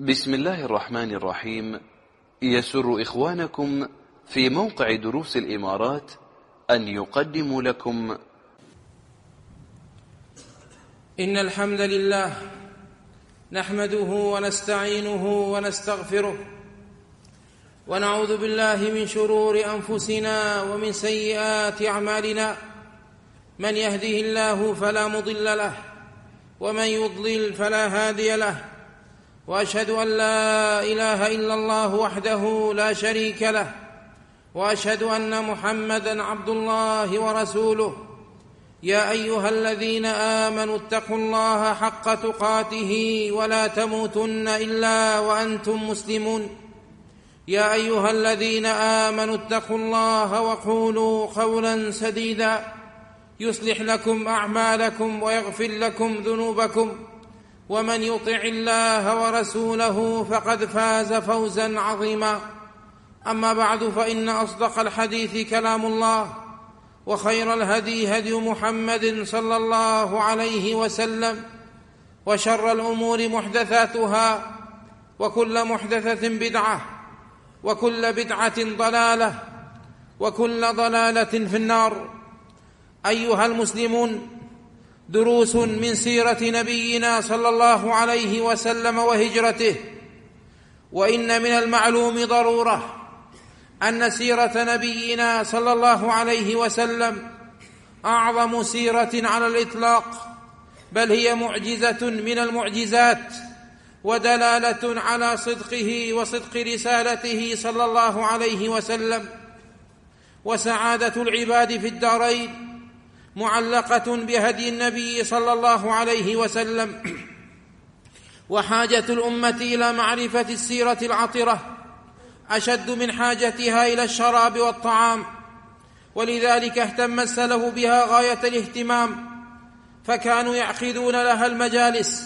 بسم الله الرحمن الرحيم. يسر إخوانكم في موقع دروس الإمارات أن يقدموا لكم إن الحمد لله نحمده ونستعينه ونستغفره ونعوذ بالله من شرور أنفسنا ومن سيئات أعمالنا. من يهده الله فلا مضل له ومن يضلل فلا هادي له، وأشهد أن لا إله إلا الله وحده لا شريك له، وأشهد أن محمدًا عبد الله ورسوله. يا أيها الذين آمنوا اتقوا الله حق تقاته ولا تموتن إلا وأنتم مسلمون. يا أيها الذين آمنوا اتقوا الله وقولوا قولا سديدا يصلح لكم أعمالكم ويغفر لكم ذنوبكم، ومن يطع الله ورسوله فقد فاز فوزا عظيما. أما بعد، فإن أصدق الحديث كلام الله، وخير الهدي هدي محمد صلى الله عليه وسلم، وشر الأمور محدثاتها، وكل محدثة بدعة، وكل بدعة ضلالة، وكل ضلالة في النار. أيها المسلمون، دروس من سيرة نبينا صلى الله عليه وسلم وهجرته. وإن من المعلوم ضرورة أن سيرة نبينا صلى الله عليه وسلم أعظم سيرة على الإطلاق، بل هي معجزة من المعجزات، ودلالة على صدقه وصدق رسالته صلى الله عليه وسلم. وسعادة العباد في الدارين معلقة بهدي النبي صلى الله عليه وسلم. وحاجة الأمة إلى معرفة السيرة العطرة أشد من حاجتها إلى الشراب والطعام، ولذلك اهتم السلف بها غاية الاهتمام، فكانوا يعقدون لها المجالس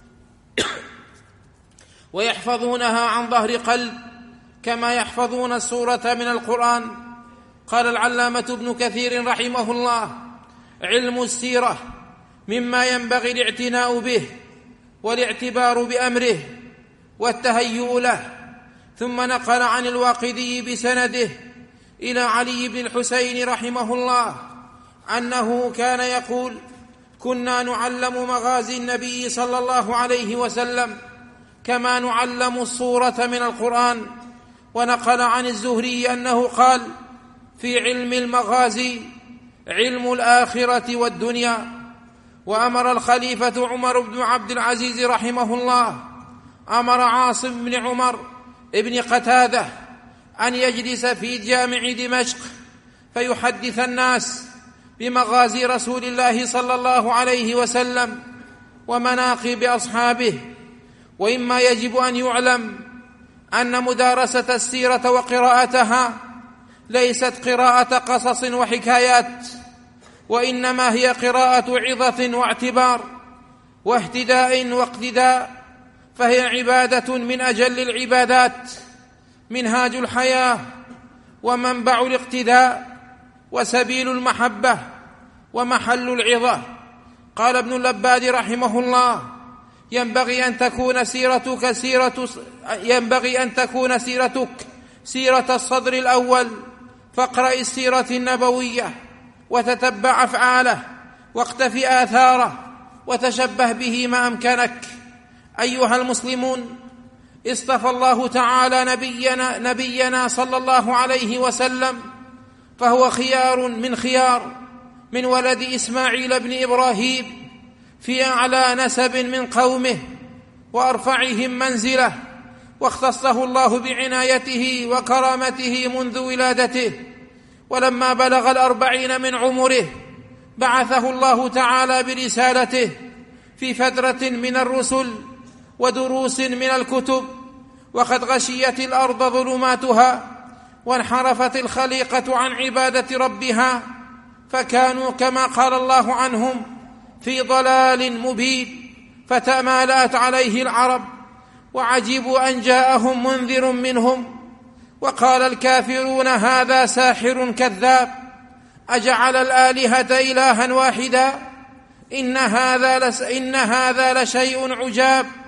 ويحفظونها عن ظهر قلب كما يحفظون السورة من القرآن. قال العلامة ابن كثير رحمه الله: علم السيرة مما ينبغي الاعتناء به والاعتبار بأمره والتهيؤ له. ثم نقل عن الواقدي بسنده إلى علي بن الحسين رحمه الله أنه كان يقول: كنا نعلم مغازي النبي صلى الله عليه وسلم كما نعلم السورة من القرآن. ونقل عن الزهري أنه قال: في علم المغازي علم الآخرة والدنيا. وأمر الخليفة عمر بن عبد العزيز رحمه الله أمر عاصم بن عمر ابن قتادة أن يجلس في جامع دمشق فيحدث الناس بمغازي رسول الله صلى الله عليه وسلم ومناقب أصحابه. وإما يجب أن يعلم أن مدارسة السيرة وقراءتها ليست قراءة قصص وحكايات، وإنما هي قراءة عظة واعتبار واهتداء واقتداء، فهي عبادة من أجل العبادات، منهاج الحياة ومنبع الاقتداء وسبيل المحبة ومحل العظة. قال ابن اللباد رحمه الله: ينبغي أن تكون سيرتك سيرة الصدر الأول، فاقرأ السيرة النبوية وتتبع أفعاله واقتف آثاره وتشبه به ما أمكنك. أيها المسلمون، اصطفى الله تعالى نبينا صلى الله عليه وسلم، فهو خيار من خيار، من ولد إسماعيل بن إبراهيم، في أعلى نسب من قومه وأرفعهم منزلة، واختصه الله بعنايته وكرامته منذ ولادته. ولما بلغ 40 من عمره بعثه الله تعالى برسالته في فترة من الرسل ودروس من الكتب، وقد غشيت الأرض ظلماتها وانحرفت الخليقة عن عبادة ربها، فكانوا كما قال الله عنهم في ضلال مبين، فتمالأت عليه العرب وعجبوا أن جاءهم منذر منهم. وقال الكافرون: هذا ساحر كذاب، أجعل الآلهة إلها واحدا، إن هذا لشيء عجاب.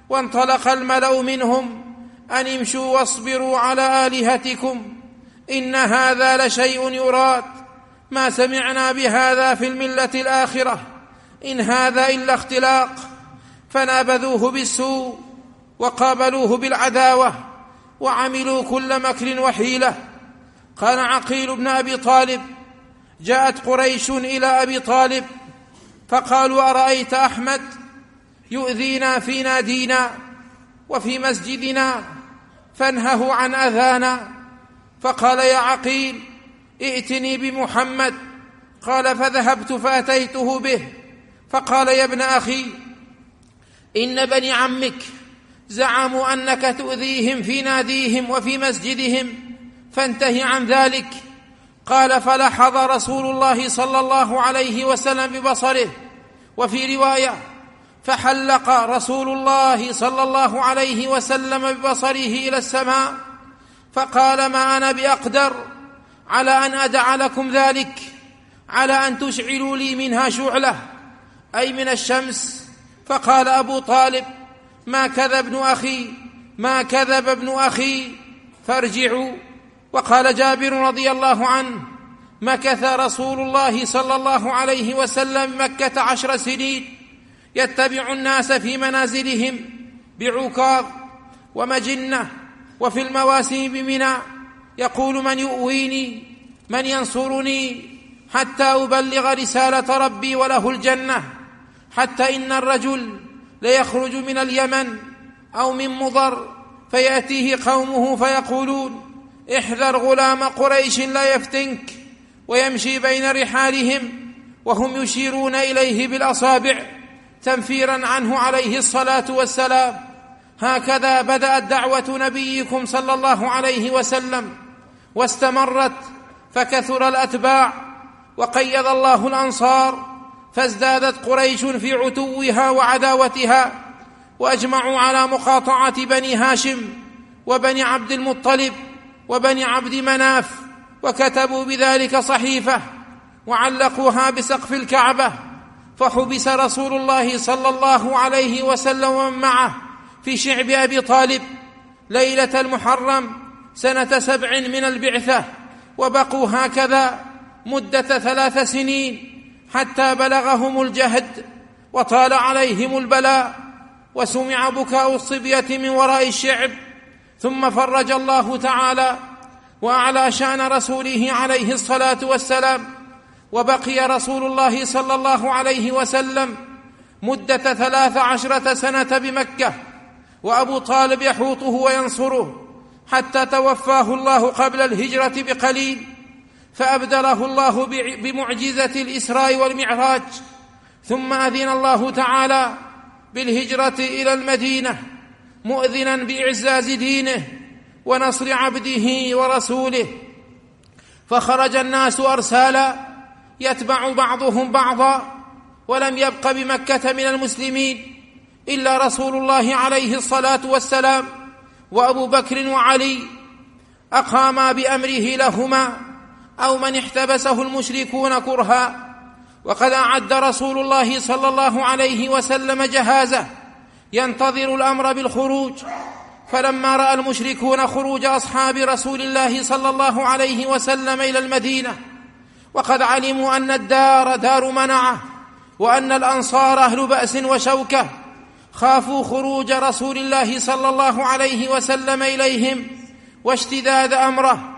وانطلق الملأ منهم أن امشوا واصبروا على آلهتكم إن هذا لشيء يراد ما سمعنا بهذا في الملة الآخرة إن هذا إلا اختلاق. فنابذوه بالسوء وقابلوه بالعداوة وعملوا كل مكر وحيلة. قال عقيل بن أبي طالب: جاءت قريش إلى أبي طالب فقالوا: أرأيت أحمد يؤذينا في نادينا وفي مسجدنا فانهه عن أذانا. فقال: يا عقيل ائتني بمحمد. قال: فذهبت فأتيته به فقال: يا ابن أخي إن بني عمك زعموا أنك تؤذيهم في ناديهم وفي مسجدهم فانتهي عن ذلك. قال: فلحظ رسول الله صلى الله عليه وسلم ببصره. وفي رواية: فحلق رسول الله صلى الله عليه وسلم ببصره إلى السماء فقال: ما أنا بأقدر على أن أدع لكم ذلك، على أن تشعلوا لي منها شعلة، أي من الشمس. فقال أبو طالب: ما كذب ابن أخي فارجعوا. وقال جابر رضي الله عنه: مكث رسول الله صلى الله عليه وسلم مكة 10 سنين يتبع الناس في منازلهم بعكاظ ومجنة وفي المواسم بمنى يقول: من يؤويني من ينصرني حتى أبلغ رسالة ربي وله الجنة. حتى إن الرجل ليخرج من اليمن أو من مضر فيأتيه قومه فيقولون: احذر غلام قريش لا يفتنك، ويمشي بين رحالهم وهم يشيرون إليه بالأصابع تنفيرا عنه عليه الصلاة والسلام. هكذا بدأت دعوة نبيكم صلى الله عليه وسلم واستمرت فكثر الأتباع وقيض الله الأنصار، فازدادت قريش في عتوها وعداوتها، وأجمعوا على مقاطعة بني هاشم وبني عبد المطلب وبني عبد مناف، وكتبوا بذلك صحيفة وعلقوها بسقف الكعبة. فحبس رسول الله صلى الله عليه وسلم ومن معه في شعب أبي طالب ليلة المحرم سنة 7 من البعثة، وبقوا هكذا مدة 3 سنين حتى بلغهم الجهد وطال عليهم البلاء، وسمع بكاء الصبية من وراء الشعب. ثم فرج الله تعالى وأعلى شأن رسوله عليه الصلاة والسلام، وبقي رسول الله صلى الله عليه وسلم مدة 13 سنة بمكة، وأبو طالب يحوطه وينصره حتى توفاه الله قبل الهجرة بقليل، فأبدله الله بمعجزة الإسراء والمعراج. ثم أذن الله تعالى بالهجرة إلى المدينة مؤذنا بإعزاز دينه ونصر عبده ورسوله، فخرج الناس أرسالا يتبع بعضهم بعضا، ولم يبق بمكة من المسلمين إلا رسول الله عليه الصلاة والسلام وأبو بكر وعلي أقاما بأمره لهما، أو من احتبسه المشركون كرها. وقد أعد رسول الله صلى الله عليه وسلم جهازه ينتظر الأمر بالخروج، فلما رأى المشركون خروج أصحاب رسول الله صلى الله عليه وسلم إلى المدينة، وقد علموا أن الدار دار منعة وأن الأنصار أهل بأس وشوكة، خافوا خروج رسول الله صلى الله عليه وسلم إليهم واشتداد أمره،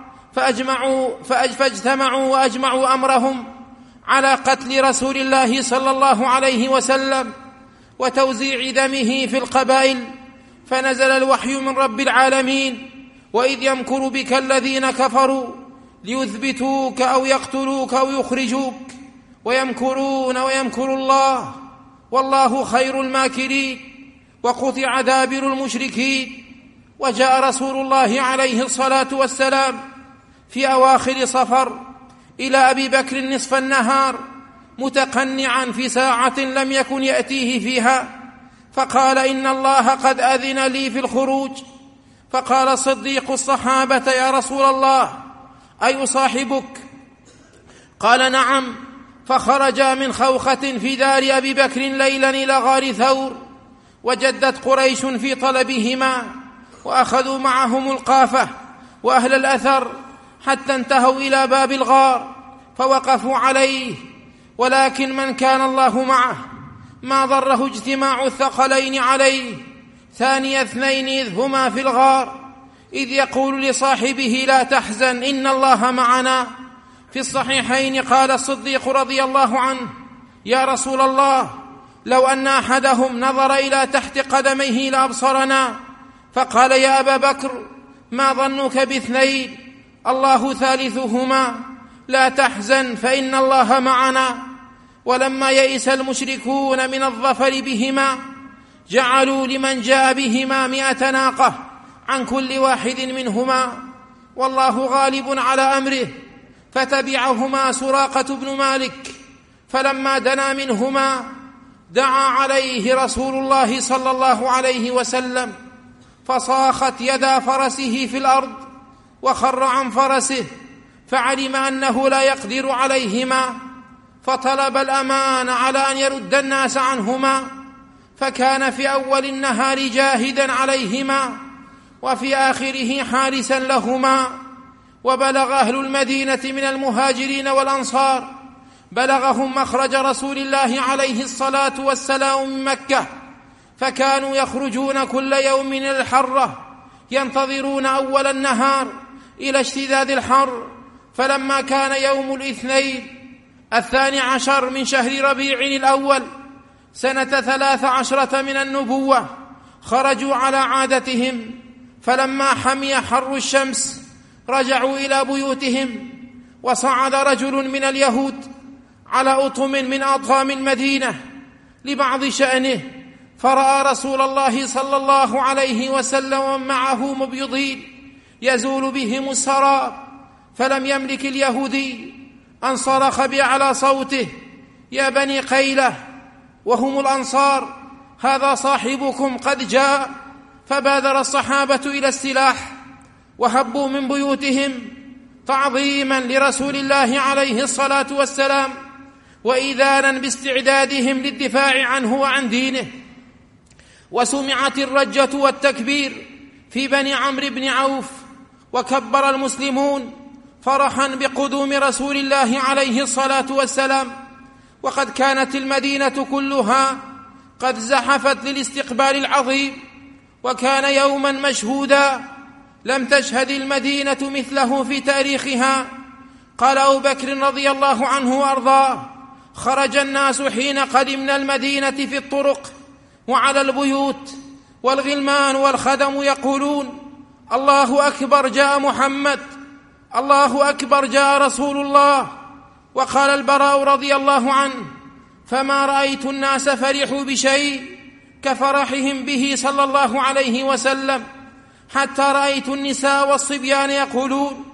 فاجتمعوا وأجمعوا أمرهم على قتل رسول الله صلى الله عليه وسلم وتوزيع دمه في القبائل. فنزل الوحي من رب العالمين: وإذ يمكر بك الذين كفروا ليثبتوك أو يقتلوك أو يخرجوك ويمكرون ويمكر الله والله خير الماكرين. وقطع دابر المشركين. وجاء رسول الله عليه الصلاة والسلام في أواخر صفر إلى أبي بكر نصف النهار متقنعا في ساعة لم يكن يأتيه فيها، فقال: إن الله قد أذن لي في الخروج. فقال صديق الصحابة: يا رسول الله أي صاحبك؟ قال: نعم. فخرج من خوخة في دار أبي بكر ليلا إلى غار ثور، وجدت قريش في طلبهما، وأخذوا معهم القافة وأهل الأثر حتى انتهوا إلى باب الغار فوقفوا عليه، ولكن من كان الله معه ما ضره اجتماع الثقلين عليه. ثاني اثنين إذ هما في الغار إذ يقول لصاحبه لا تحزن إن الله معنا. في الصحيحين قال الصديق رضي الله عنه يا رسول الله لو أن أحدهم نظر إلى تحت قدميه لأبصرنا. فقال يا أبا بكر ما ظنك باثنين الله ثالثهما، لا تحزن فإن الله معنا. ولما يئس المشركون من الظفر بهما جعلوا لمن جاء بهما 100 ناقة عن كل واحد منهما، والله غالب على أمره. فتبعهما سراقة بن مالك، فلما دنا منهما دعا عليه رسول الله صلى الله عليه وسلم، فصاخت يدا فرسه في الأرض وخر عن فرسه، فعلم أنه لا يقدر عليهما، فطلب الأمان على أن يرد الناس عنهما، فكان في أول النهار جاهدا عليهما وفي آخره حارسا لهما. وبلغ أهل المدينة من المهاجرين والأنصار بلغهم مخرج رسول الله عليه الصلاة والسلام من مكة، فكانوا يخرجون كل يوم من الحرة ينتظرون أول النهار إلى اشتداد الحر. فلما كان يوم الاثنين 12 من شهر ربيع الأول سنة 13 من النبوة خرجوا على عادتهم، فلما حمي حر الشمس رجعوا إلى بيوتهم. وصعد رجل من اليهود على أطم من أطام المدينة لبعض شأنه، فرأى رسول الله صلى الله عليه وسلم معه مبيضين يزول بهم السراب، فلم يملك اليهودي أن صرخ بأعلى صوته يا بني قيلة وهم الأنصار هذا صاحبكم قد جاء. فبادر الصحابة إلى السلاح وهبوا من بيوتهم تعظيما لرسول الله عليه الصلاة والسلام وإذانا باستعدادهم للدفاع عنه وعن دينه. وسمعت الرجة والتكبير في بني عمرو بن عوف، وكبر المسلمون فرحا بقدوم رسول الله عليه الصلاة والسلام، وقد كانت المدينة كلها قد زحفت للاستقبال العظيم، وكان يوما مشهودا لم تشهد المدينة مثله في تاريخها. قال أبو بكر رضي الله عنه وأرضاه خرج الناس حين قدمنا المدينة في الطرق وعلى البيوت، والغلمان والخدم يقولون الله أكبر جاء محمد، الله أكبر جاء رسول الله. وقال البراء رضي الله عنه فما رأيت الناس فرحوا بشيء كفرحهم به صلى الله عليه وسلم، حتى رأيت النساء والصبيان يقولون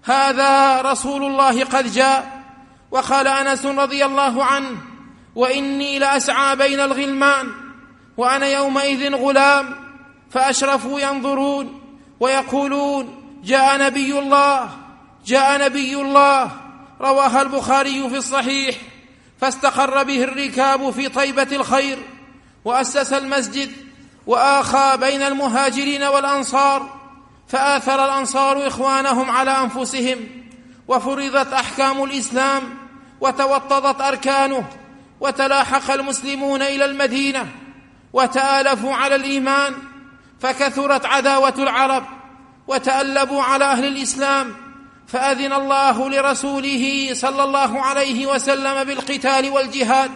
هذا رسول الله قد جاء. وقال أنس رضي الله عنه وإني لأسعى بين الغلمان وأنا يومئذ غلام، فأشرفوا ينظرون ويقولون جاء نبي الله جاء نبي الله. رواها البخاري في الصحيح. فاستقر به الركاب في طيبة الخير، وأسس المسجد وآخى بين المهاجرين والأنصار، فآثر الأنصار إخوانهم على أنفسهم، وفرضت أحكام الإسلام وتوطدت أركانه، وتلاحق المسلمون إلى المدينة وتآلفوا على الإيمان، فكثرت عداوة العرب وتألبوا على أهل الإسلام، فأذن الله لرسوله صلى الله عليه وسلم بالقتال والجهاد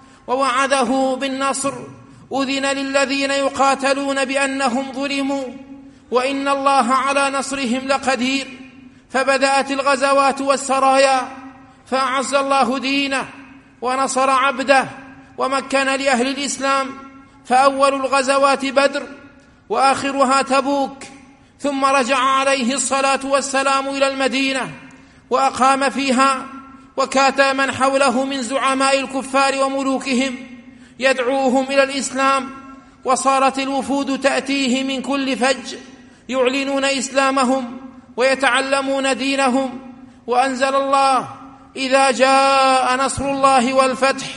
ووعده بالنصر. أذن للذين يقاتلون بأنهم ظلموا وإن الله على نصرهم لقدير. فبدأت الغزوات والسرايا، فأعز الله دينه ونصر عبده ومكن لأهل الإسلام. فأول الغزوات بدر، وآخرها تبوك. ثم رجع عليه الصلاة والسلام إلى المدينة وأقام فيها، وكاتى من حوله من زعماء الكفار وملوكهم يدعوهم إلى الإسلام، وصارت الوفود تأتيه من كل فج يعلنون إسلامهم ويتعلمون دينهم. وأنزل الله إذا جاء نصر الله والفتح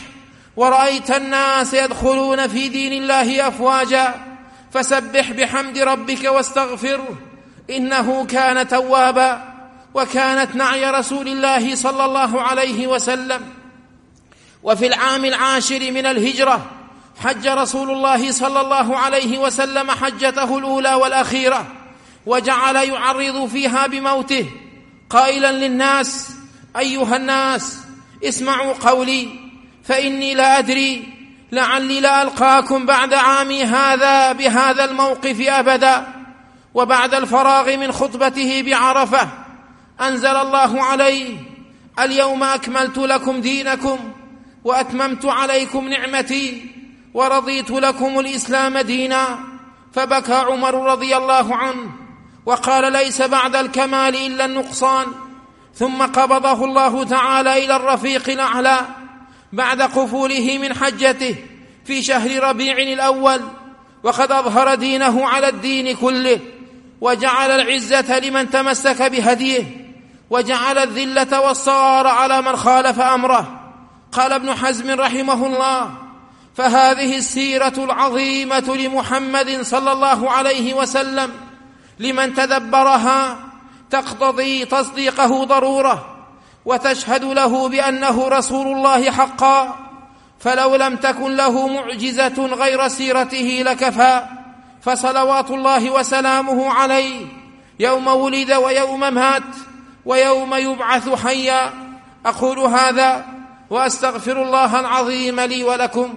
ورأيت الناس يدخلون في دين الله أفواجا، فسبح بحمد ربك واستغفره إنه كان توابا. وكانت نعي رسول الله صلى الله عليه وسلم. وفي العام 10 من الهجرة حج رسول الله صلى الله عليه وسلم حجته الأولى والأخيرة، وجعل يعرض فيها بموته قائلا للناس: أيها الناس، اسمعوا قولي، فإني لا أدري لعلي لا ألقاكم بعد عامي هذا بهذا الموقف أبدا. وبعد الفراغ من خطبته بعرفة أنزل الله عليه: اليوم أكملت لكم دينكم وأتممت عليكم نعمتي ورضيت لكم الإسلام دينا. فبكى عمر رضي الله عنه وقال: ليس بعد الكمال إلا النقصان. ثم قبضه الله تعالى إلى الرفيق الأعلى بعد قفوله من حجته في شهر ربيع الأول، وقد أظهر دينه على الدين كله، وجعل العزة لمن تمسك بهديه، وجعل الذلة والصغار على من خالف أمره. قال ابن حزم رحمه الله: فهذه السيرة العظيمة لمحمد صلى الله عليه وسلم لمن تدبرها تقتضي تصديقه ضرورة، وتشهد له بأنه رسول الله حقا، فلو لم تكن له معجزة غير سيرته لكفى. فصلوات الله وسلامه عليه يوم ولد ويوم مات ويوم يبعث حيا. أقول هذا وأستغفر الله العظيم لي ولكم.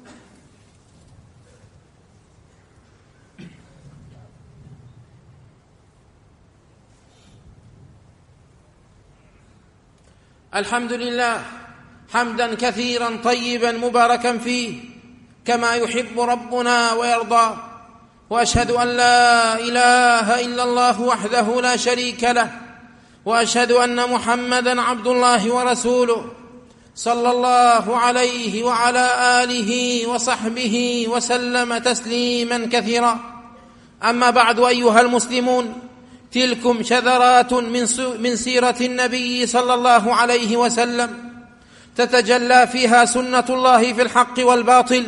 الحمد لله حمدا كثيرا طيبا مباركا فيه كما يحب ربنا ويرضى، وأشهد أن لا إله إلا الله وحده لا شريك له، وأشهد أن محمدا عبد الله ورسوله صلى الله عليه وعلى آله وصحبه وسلم تسليما كثيرا. أما بعد، أيها المسلمون، تلكم شذرات من سيرة النبي صلى الله عليه وسلم تتجلى فيها سنة الله في الحق والباطل،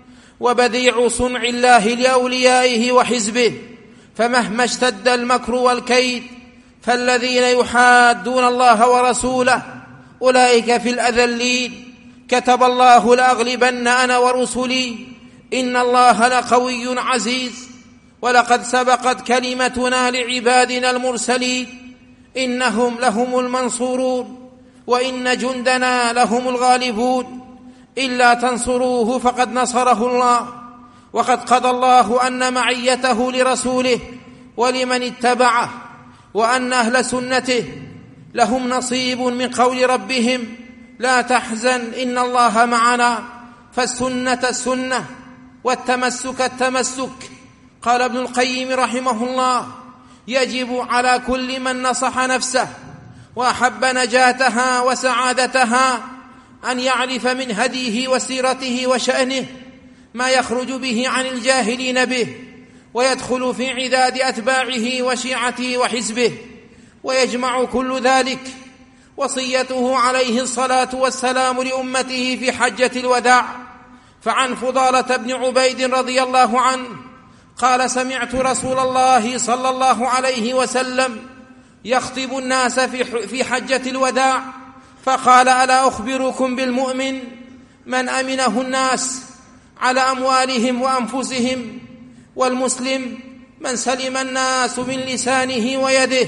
وبديع صنع الله لأوليائه وحزبه. فمهما اشتد المكر والكيد فالذين يحادون الله ورسوله أولئك في الأذلين. كتب الله: لأغلبن أنا ورسلي إن الله لقوي عزيز. ولقد سبقت كلمتنا لعبادنا المرسلين إنهم لهم المنصورون وإن جندنا لهم الغالبون. إلا تنصروه فقد نصره الله. وقد قضى الله أن معيته لرسوله ولمن اتبعه، وأن أهل سنته لهم نصيب من قول ربهم: لا تحزن إن الله معنا. فالسنة السنة والتمسك التمسك. قال ابن القيم رحمه الله: يجب على كل من نصح نفسه وأحب نجاتها وسعادتها أن يعرف من هديه وسيرته وشأنه ما يخرج به عن الجاهلين به، ويدخل في عداد أتباعه وشيعته وحزبه، ويجمع كل ذلك وصيته عليه الصلاة والسلام لأمته في حجة الوداع. فعن فضالة بن عبيد رضي الله عنه قال: سمعت رسول الله صلى الله عليه وسلم يخطب الناس في حجة الوداع فقال: ألا أخبركم بالمؤمن من أمنه الناس على أموالهم وأنفسهم، والمسلم من سلم الناس من لسانه ويده،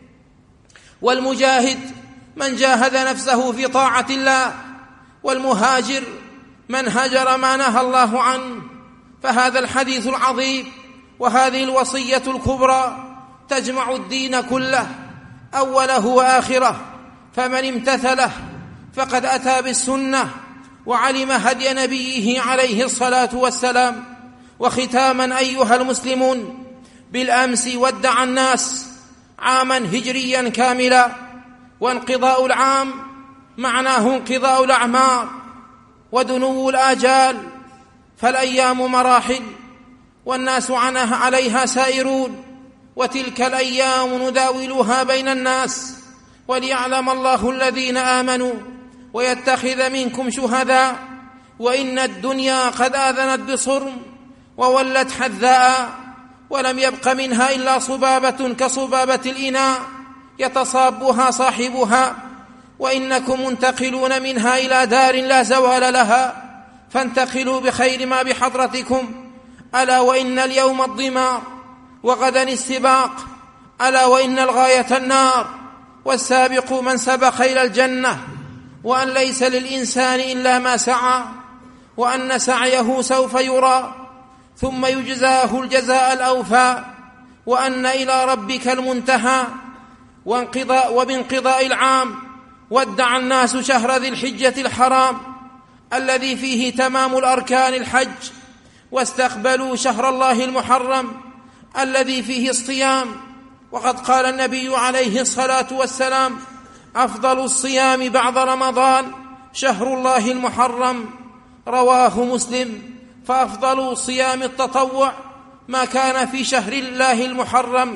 والمجاهد من جاهد نفسه في طاعة الله، والمهاجر من هجر ما نهى الله عنه. فهذا الحديث العظيم وهذه الوصية الكبرى تجمع الدين كله أوله وآخره، فمن امتثله فقد أتى بالسنة وعلم هدي نبيه عليه الصلاة والسلام. وختاما أيها المسلمون، بالأمس ودع الناس عاما هجريا كاملا، وانقضاء العام معناه انقضاء الأعمار ودنو الآجال، فالأيام مراحل والناس عنها عليها سائرون، وتلك الأيام نداولها بين الناس، وليعلم الله الذين آمنوا ويتخذ منكم شهداء وإن الدنيا قد آذنت بصرم وولت حذاء، ولم يبق منها إلا صبابة كصبابة الإناء يتصابها صاحبها، وإنكم منتقلون منها إلى دار لا زوال لها، فانتقلوا بخير ما بحضرتكم. ألا وإن اليوم الضمار وغدا السباق، ألا وإن الغاية النار، والسابق من سبق إلى الجنة، وأن ليس للإنسان إلا ما سعى، وأن سعيه سوف يرى ثم يجزاه الجزاء الأوفى، وأن إلى ربك المنتهى. وبانقضاء العام ودع الناس شهر ذي الحجة الحرام الذي فيه تمام الأركان الحج، واستقبلوا شهر الله المحرم الذي فيه الصيام. وقد قال النبي عليه الصلاة والسلام: أفضل الصيام بعد رمضان شهر الله المحرم، رواه مسلم. فأفضل صيام التطوع ما كان في شهر الله المحرم.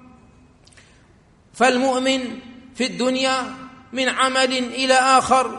فالمؤمن في الدنيا من عمل إلى آخر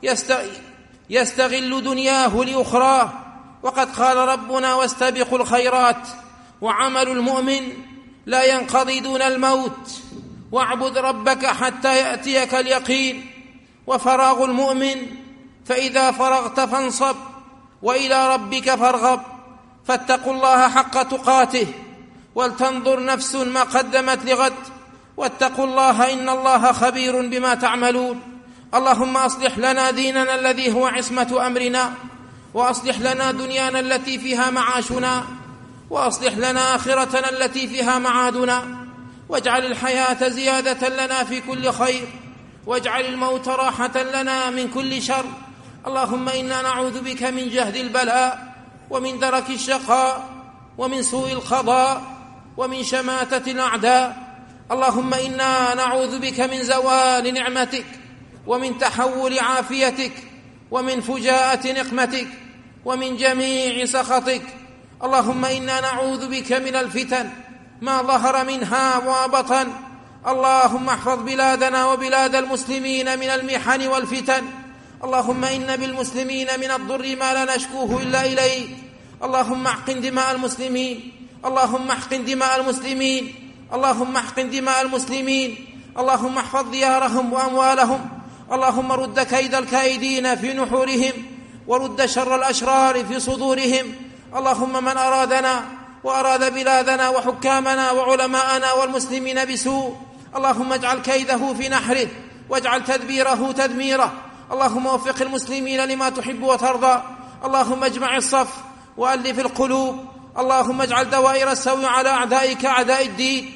يستغل دنياه لأخراه، وقد قال ربنا: واستبقوا الخيرات. وعمل المؤمن لا ينقضي دون الموت، واعبد ربك حتى يأتيك اليقين. وفراغ المؤمن: فإذا فرغت فانصب وإلى ربك فارغب. فاتقوا الله حق تقاته، ولتنظر نفس ما قدمت لغد، واتقوا الله إن الله خبير بما تعملون. اللهم أصلح لنا ديننا الذي هو عصمة أمرنا، وأصلح لنا دنيانا التي فيها معاشنا، وأصلح لنا آخرتنا التي فيها معادنا، واجعل الحياة زيادة لنا في كل خير، واجعل الموت راحة لنا من كل شر. اللهم إنا نعوذ بك من جهد البلاء، ومن درك الشقاء، ومن سوء القضاء، ومن شماتة الأعداء. اللهم إنا نعوذ بك من زوال نعمتك، ومن تحول عافيتك، ومن فجاءة نقمتك، ومن جميع سخطك. اللهم إنا نعوذ بك من الفتن ما ظهر منها وبطن. اللهم احفظ بلادنا وبلاد المسلمين من المحن والفتن. اللهم إن بالمسلمين من الضر ما لا نشكوه إلا إليك. اللهم احقن دماء المسلمين، اللهم احقن دماء المسلمين، اللهم احقن دماء المسلمين. اللهم احفظ ديارهم وأموالهم. اللهم رد كيد الكائدين في نحورهم، ورد شر الأشرار في صدورهم. اللهم من أرادنا وأراد بلادنا وحكامنا وعلماءنا والمسلمين بسوء، اللهم اجعل كيده في نحره، واجعل تدبيره تدميره. اللهم وفق المسلمين لما تحب وترضى. اللهم اجمع الصف وألف القلوب. اللهم اجعل دوائر السوء على أعدائك أعداء الدين.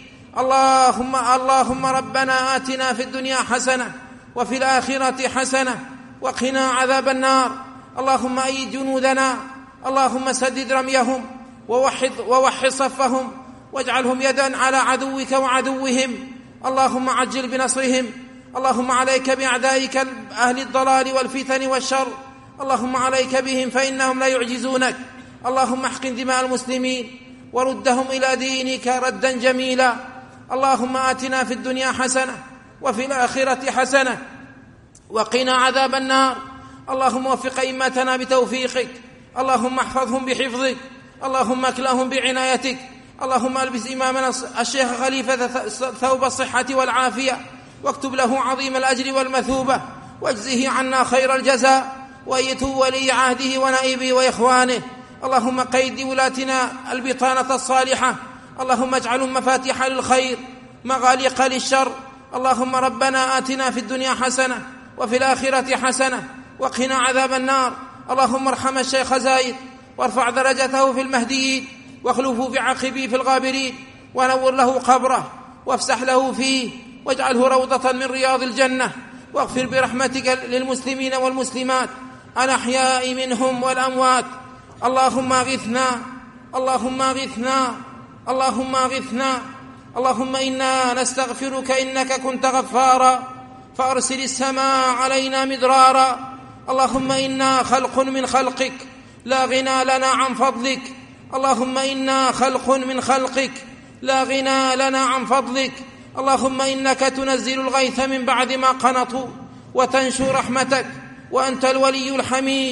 اللهم ربنا آتنا في الدنيا حسنة وفي الآخرة حسنة وقنا عذاب النار. اللهم أيد جنودنا، اللهم سدد رميهم ووحد صفهم، واجعلهم يدا على عدوك وعدوهم. اللهم عجل بنصرهم. اللهم عليك بأعدائك أهل الضلال والفتن والشر. اللهم عليك بهم فإنهم لا يعجزونك. اللهم احقن دماء المسلمين وردهم إلى دينك ردا جميلا. اللهم آتنا في الدنيا حسنة وفي الآخرة حسنة وقنا عذاب النار. اللهم وفق أئمتنا بتوفيقك. اللهم احفظهم بحفظك. اللهم اكلهم بعنايتك. اللهم البس إمامنا الشيخ خليفة ثوب الصحة والعافية، واكتب له عظيم الأجر والمثوبة، واجزه عنا خير الجزاء، وأيته ولي عهده ونائبه وإخوانه. اللهم قيد ولاتنا البطانة الصالحة. اللهم اجعلهم مفاتيح للخير مغاليق للشر. اللهم ربنا آتنا في الدنيا حسنة وفي الآخرة حسنة وقنا عذاب النار. اللهم ارحم الشيخ زايد وارفع درجته في المهديين، واخلفه بعقبه في الغابرين، ونور له قبره وافسح له فيه، واجعله روضة من رياض الجنة. واغفر برحمتك للمسلمين والمسلمات الأحياء منهم والأموات. اللهم اغثنا، اللهم اغثنا، اللهم اغثنا. اللهم إنا نستغفرك إنك كنت غفارا، فأرسل السماء علينا مدرارا. اللهم إنا خلق من خلقك لا غنى لنا عن فضلك. اللهم إنا خلق من خلقك لا غنى لنا عن فضلك. اللهم إنك تنزل الغيث من بعد ما قنطوا، وتنشر رحمتك، وأنت الولي الحميد.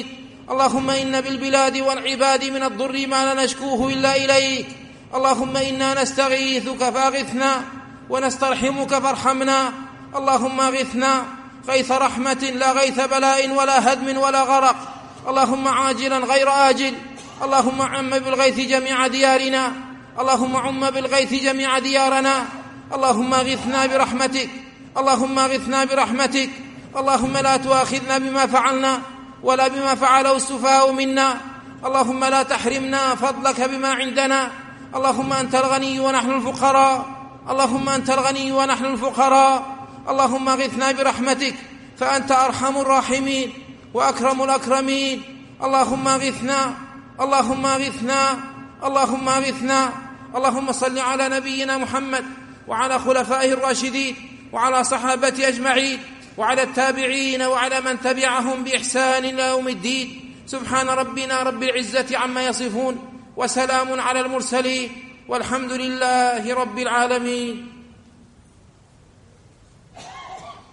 اللهم إن بالبلاد والعباد من الضر ما لا نشكوه إلا إليك. اللهم إنا نستغيثك فأغثنا ونسترحمك فارحمنا. اللهم اغثنا غيث رحمة لا غيث بلاء ولا هدم ولا غرق. اللهم عاجلا غير آجل. اللهم عم بالغيث جميع ديارنا. اللهم عم بالغيث جميع ديارنا. اللهم اغثنا برحمتك. اللهم اغثنا برحمتك. اللهم لا تؤاخذنا بما فعلنا ولا بما فعله السفهاء منا. اللهم لا تحرمنا فضلك بما عندنا. اللهم أنت الغني ونحن الفقراء. اللهم أنت الغني ونحن الفقراء. اللهم اغثنا برحمتك فأنت أرحم الراحمين وأكرم الأكرمين. اللهم اغثنا. اللهم اغثنا. اللهم اغثنا. اللهم صل على نبينا محمد وعلى خلفائه الراشدين وعلى صحابته أجمعين وعلى التابعين وعلى من تبعهم بإحسان إلى يوم الدين. سبحان ربنا رب العزة عما يصفون وسلام على المرسلين والحمد لله رب العالمين.